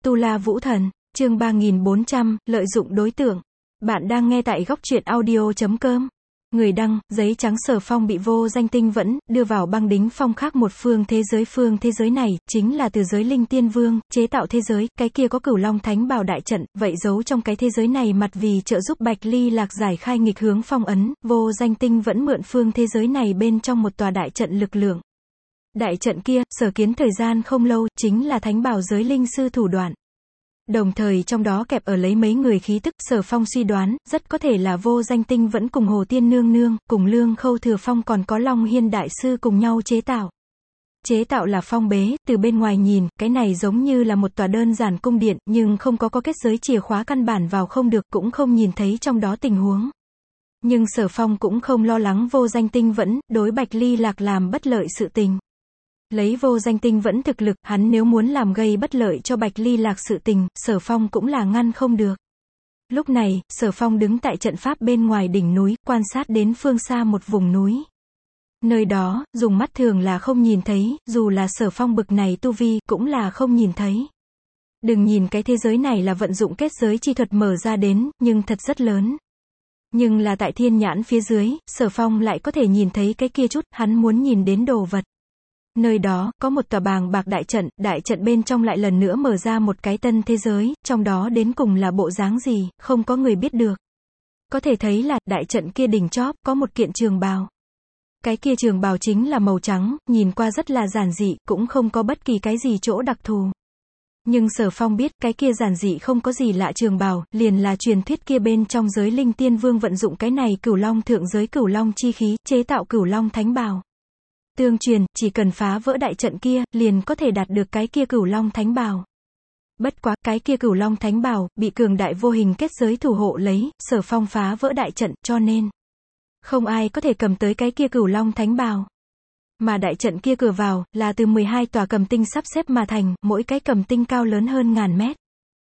Tu La Vũ Thần, chương 3400, lợi dụng đối tượng. Bạn đang nghe tại góc truyện audio.com. Người đăng, giấy trắng Sở Phong bị vô danh tinh vẫn đưa vào băng đính phong khác một phương thế giới này, chính là từ giới Linh Tiên Vương, chế tạo thế giới, cái kia có Cửu Long Thánh Bảo đại trận, vậy giấu trong cái thế giới này mặt vì trợ giúp Bạch Ly Lạc giải khai nghịch hướng phong ấn, vô danh tinh vẫn mượn phương thế giới này bên trong một tòa đại trận lực lượng. Đại trận kia, sở kiến thời gian không lâu, chính là Thánh Bảo giới linh sư thủ đoạn. Đồng thời trong đó kẹp ở lấy mấy người khí tức, Sở Phong suy đoán, rất có thể là vô danh tinh vẫn cùng Hồ Tiên Nương Nương, cùng Lương Khâu Thừa Phong còn có Long Hiên Đại Sư cùng nhau chế tạo. Chế tạo là phong bế, từ bên ngoài nhìn, cái này giống như là một tòa đơn giản cung điện, nhưng không có kết giới chìa khóa căn bản vào không được, cũng không nhìn thấy trong đó tình huống. Nhưng Sở Phong cũng không lo lắng vô danh tinh vẫn, đối Bạch Ly Lạc làm bất lợi sự tình. Lấy vô danh tinh vẫn thực lực, hắn nếu muốn làm gây bất lợi cho Bạch Ly Lạc sự tình, Sở Phong cũng là ngăn không được. Lúc này, Sở Phong đứng tại trận pháp bên ngoài đỉnh núi, quan sát đến phương xa một vùng núi. Nơi đó, dùng mắt thường là không nhìn thấy, dù là Sở Phong bực này tu vi, cũng là không nhìn thấy. Đừng nhìn cái thế giới này là vận dụng kết giới chi thuật mở ra đến, nhưng thật rất lớn. Nhưng là tại thiên nhãn phía dưới, Sở Phong lại có thể nhìn thấy cái kia chút, hắn muốn nhìn đến đồ vật. Nơi đó, có một tòa bàng bạc đại trận bên trong lại lần nữa mở ra một cái tân thế giới, trong đó đến cùng là bộ dáng gì, không có người biết được. Có thể thấy là, đại trận kia đỉnh chóp, có một kiện trường bào. Cái kia trường bào chính là màu trắng, nhìn qua rất là giản dị, cũng không có bất kỳ cái gì chỗ đặc thù. Nhưng Sở Phong biết, cái kia giản dị không có gì lạ trường bào, liền là truyền thuyết kia bên trong giới Linh Tiên Vương vận dụng cái này Cửu Long thượng giới Cửu Long chi khí, chế tạo Cửu Long Thánh Bào. Tương truyền, chỉ cần phá vỡ đại trận kia, liền có thể đạt được cái kia Cửu Long Thánh Bào. Bất quá, cái kia Cửu Long Thánh Bào, bị cường đại vô hình kết giới thủ hộ lấy, Sở Phong phá vỡ đại trận, cho nên không ai có thể cầm tới cái kia Cửu Long Thánh Bào. Mà đại trận kia cửa vào, là từ 12 tòa cầm tinh sắp xếp mà thành, mỗi cái cầm tinh cao lớn hơn ngàn mét.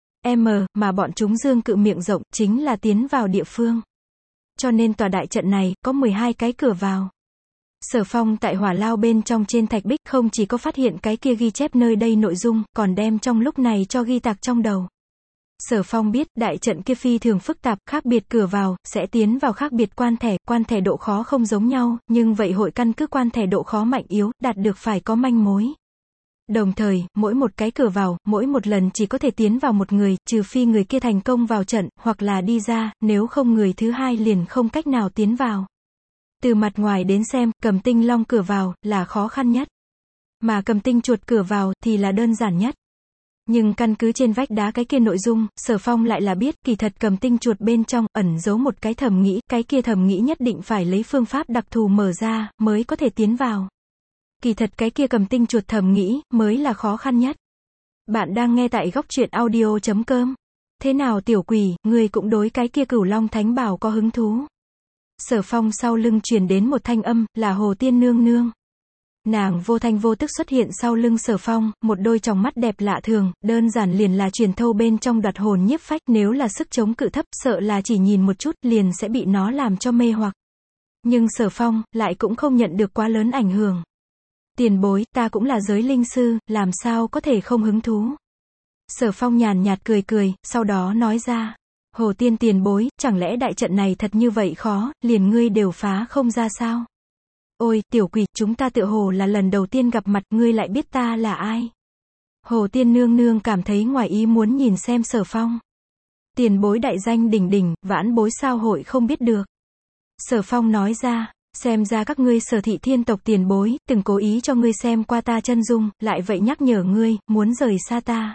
Mà bọn chúng dương cự miệng rộng, chính là tiến vào địa phương. Cho nên tòa đại trận này, có 12 cái cửa vào. Sở Phong tại hỏa lao bên trong trên thạch bích không chỉ có phát hiện cái kia ghi chép nơi đây nội dung, còn đem trong lúc này cho ghi tạc trong đầu. Sở Phong biết, đại trận kia phi thường phức tạp, khác biệt cửa vào, sẽ tiến vào khác biệt quan thẻ độ khó không giống nhau, nhưng vậy hội căn cứ quan thẻ độ khó mạnh yếu, đạt được phải có manh mối. Đồng thời, mỗi một cái cửa vào, mỗi một lần chỉ có thể tiến vào một người, trừ phi người kia thành công vào trận, hoặc là đi ra, nếu không người thứ hai liền không cách nào tiến vào. Từ mặt ngoài đến xem, cầm tinh long cửa vào, là khó khăn nhất. Mà cầm tinh chuột cửa vào, thì là đơn giản nhất. Nhưng căn cứ trên vách đá cái kia nội dung, Sở Phong lại là biết, kỳ thật cầm tinh chuột bên trong, ẩn giấu một cái thẩm nghĩ, cái kia thẩm nghĩ nhất định phải lấy phương pháp đặc thù mở ra, mới có thể tiến vào. Kỳ thật cái kia cầm tinh chuột thẩm nghĩ, mới là khó khăn nhất. Bạn đang nghe tại góc truyện audio.com. Thế nào tiểu quỷ, ngươi cũng đối cái kia Cửu Long Thánh Bảo có hứng thú? Sở Phong sau lưng truyền đến một thanh âm, là Hồ Tiên Nương Nương. Nàng vô thanh vô tức xuất hiện sau lưng Sở Phong, một đôi tròng mắt đẹp lạ thường, đơn giản liền là truyền thâu bên trong đoạt hồn nhiếp phách, nếu là sức chống cự thấp, sợ là chỉ nhìn một chút, liền sẽ bị nó làm cho mê hoặc. Nhưng Sở Phong, lại cũng không nhận được quá lớn ảnh hưởng. Tiền bối, ta cũng là giới linh sư, làm sao có thể không hứng thú? Sở Phong nhàn nhạt cười, sau đó nói ra. Hồ Tiên tiền bối, chẳng lẽ đại trận này thật như vậy khó, liền ngươi đều phá không ra sao? Ôi, tiểu quỷ, chúng ta tựa hồ là lần đầu tiên gặp mặt, ngươi lại biết ta là ai? Hồ Tiên Nương Nương cảm thấy ngoài ý muốn nhìn xem Sở Phong. Tiền bối đại danh đỉnh đỉnh, vãn bối sao hội không biết được? Sở Phong nói ra, xem ra các ngươi Sở thị thiên tộc tiền bối, từng cố ý cho ngươi xem qua ta chân dung, lại vậy nhắc nhở ngươi, muốn rời xa ta.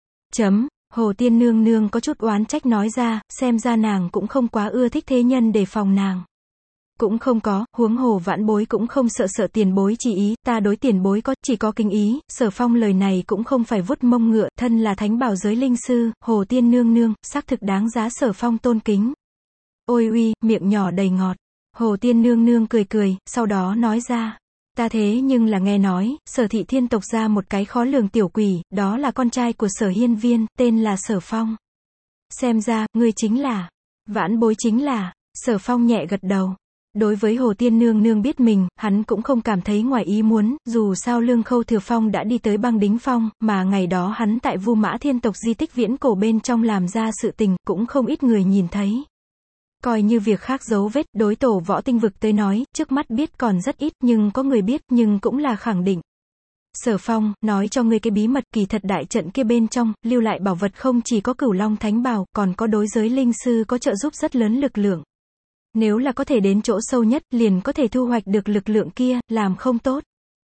Hồ Tiên Nương Nương có chút oán trách nói ra, xem ra nàng cũng không quá ưa thích thế nhân đề phòng nàng. Cũng không có, huống hồ vãn bối cũng không sợ tiền bối chỉ ý, ta đối tiền bối chỉ có kính ý. Sở Phong lời này cũng không phải vuốt mông ngựa, thân là Thánh Bảo giới linh sư, Hồ Tiên Nương Nương, xác thực đáng giá Sở Phong tôn kính. Ôi uy, miệng nhỏ đầy ngọt. Hồ Tiên Nương Nương cười, sau đó nói ra. Ta thế nhưng là nghe nói, Sở thị thiên tộc ra một cái khó lường tiểu quỷ, đó là con trai của Sở Hiên Viên, tên là Sở Phong. Xem ra, ngươi chính là, vãn bối chính là, Sở Phong nhẹ gật đầu. Đối với Hồ Tiên Nương Nương biết mình, hắn cũng không cảm thấy ngoài ý muốn, dù sao Lương Khâu Thừa Phong đã đi tới băng đính phong, mà ngày đó hắn tại Vu Mã Thiên tộc di tích viễn cổ bên trong làm ra sự tình, cũng không ít người nhìn thấy. Coi như việc khác dấu vết, đối tổ võ tinh vực tới nói, trước mắt biết còn rất ít, nhưng có người biết, nhưng cũng là khẳng định. Sở Phong, nói cho ngươi cái bí mật, kỳ thật đại trận kia bên trong, lưu lại bảo vật không chỉ có Cửu Long Thánh Bào, còn có đối giới linh sư có trợ giúp rất lớn lực lượng. Nếu là có thể đến chỗ sâu nhất, liền có thể thu hoạch được lực lượng kia, làm không tốt.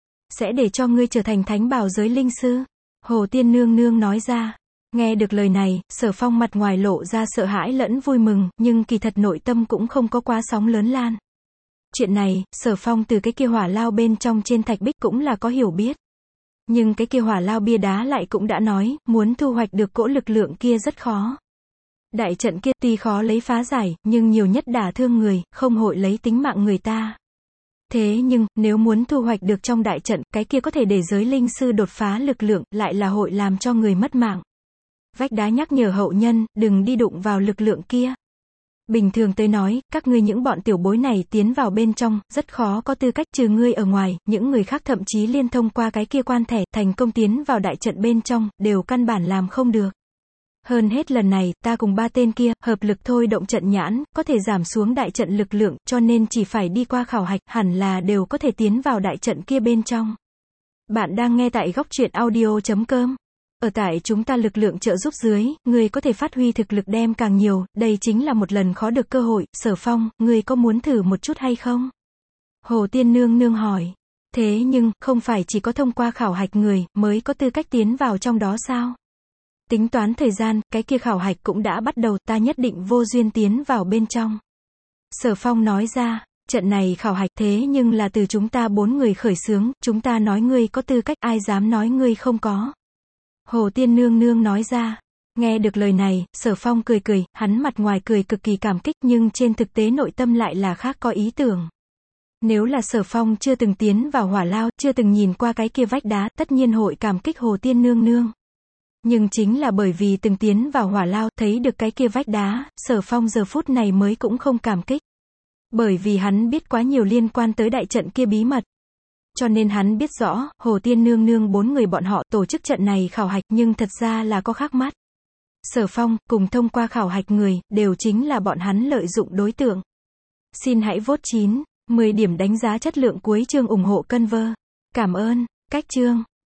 Sẽ để cho ngươi trở thành thánh bào giới linh sư. Hồ Tiên Nương Nương nói ra. Nghe được lời này, Sở Phong mặt ngoài lộ ra sợ hãi lẫn vui mừng, nhưng kỳ thật nội tâm cũng không có quá sóng lớn lan. Chuyện này, Sở Phong từ cái kia hỏa lao bên trong trên thạch bích cũng là có hiểu biết. Nhưng cái kia hỏa lao bia đá lại cũng đã nói, muốn thu hoạch được cỗ lực lượng kia rất khó. Đại trận kia tuy khó lấy phá giải, nhưng nhiều nhất đả thương người, không hội lấy tính mạng người ta. Thế nhưng, nếu muốn thu hoạch được trong đại trận, cái kia có thể để giới linh sư đột phá lực lượng, lại là hội làm cho người mất mạng. Vách đá nhắc nhở hậu nhân, đừng đi đụng vào lực lượng kia. Bình thường tới nói, các ngươi những bọn tiểu bối này tiến vào bên trong, rất khó có tư cách, trừ ngươi ở ngoài, những người khác thậm chí liên thông qua cái kia quan thẻ, thành công tiến vào đại trận bên trong, đều căn bản làm không được. Hơn hết lần này, ta cùng 3 tên kia, hợp lực thôi động trận nhãn, có thể giảm xuống đại trận lực lượng, cho nên chỉ phải đi qua khảo hạch, hẳn là đều có thể tiến vào đại trận kia bên trong. Bạn đang nghe tại Góc Truyện Audio.com. Ở tại chúng ta lực lượng trợ giúp dưới, ngươi có thể phát huy thực lực đem càng nhiều, đây chính là một lần khó được cơ hội. Sở Phong, ngươi có muốn thử một chút hay không? Hồ Tiên Nương Nương hỏi. Thế nhưng, không phải chỉ có thông qua khảo hạch người, mới có tư cách tiến vào trong đó sao? Tính toán thời gian, cái kia khảo hạch cũng đã bắt đầu, ta nhất định vô duyên tiến vào bên trong. Sở Phong nói ra, trận này khảo hạch thế nhưng là từ chúng ta 4 người khởi xướng, chúng ta nói ngươi có tư cách, ai dám nói ngươi không có. Hồ Tiên Nương Nương nói ra. Nghe được lời này, Sở Phong cười cười, hắn mặt ngoài cười cực kỳ cảm kích nhưng trên thực tế nội tâm lại là khác có ý tưởng. Nếu là Sở Phong chưa từng tiến vào hỏa lao, chưa từng nhìn qua cái kia vách đá, tất nhiên hội cảm kích Hồ Tiên Nương Nương. Nhưng chính là bởi vì từng tiến vào hỏa lao, thấy được cái kia vách đá, Sở Phong giờ phút này mới cũng không cảm kích. Bởi vì hắn biết quá nhiều liên quan tới đại trận kia bí mật. Cho nên hắn biết rõ, Hồ Tiên Nương Nương 4 người bọn họ tổ chức trận này khảo hạch nhưng thật ra là có khác mắt. Sở Phong, cùng thông qua khảo hạch người, đều chính là bọn hắn lợi dụng đối tượng. Xin hãy vote 9, 10 điểm đánh giá chất lượng cuối chương ủng hộ Conver. Cảm ơn, cách chương.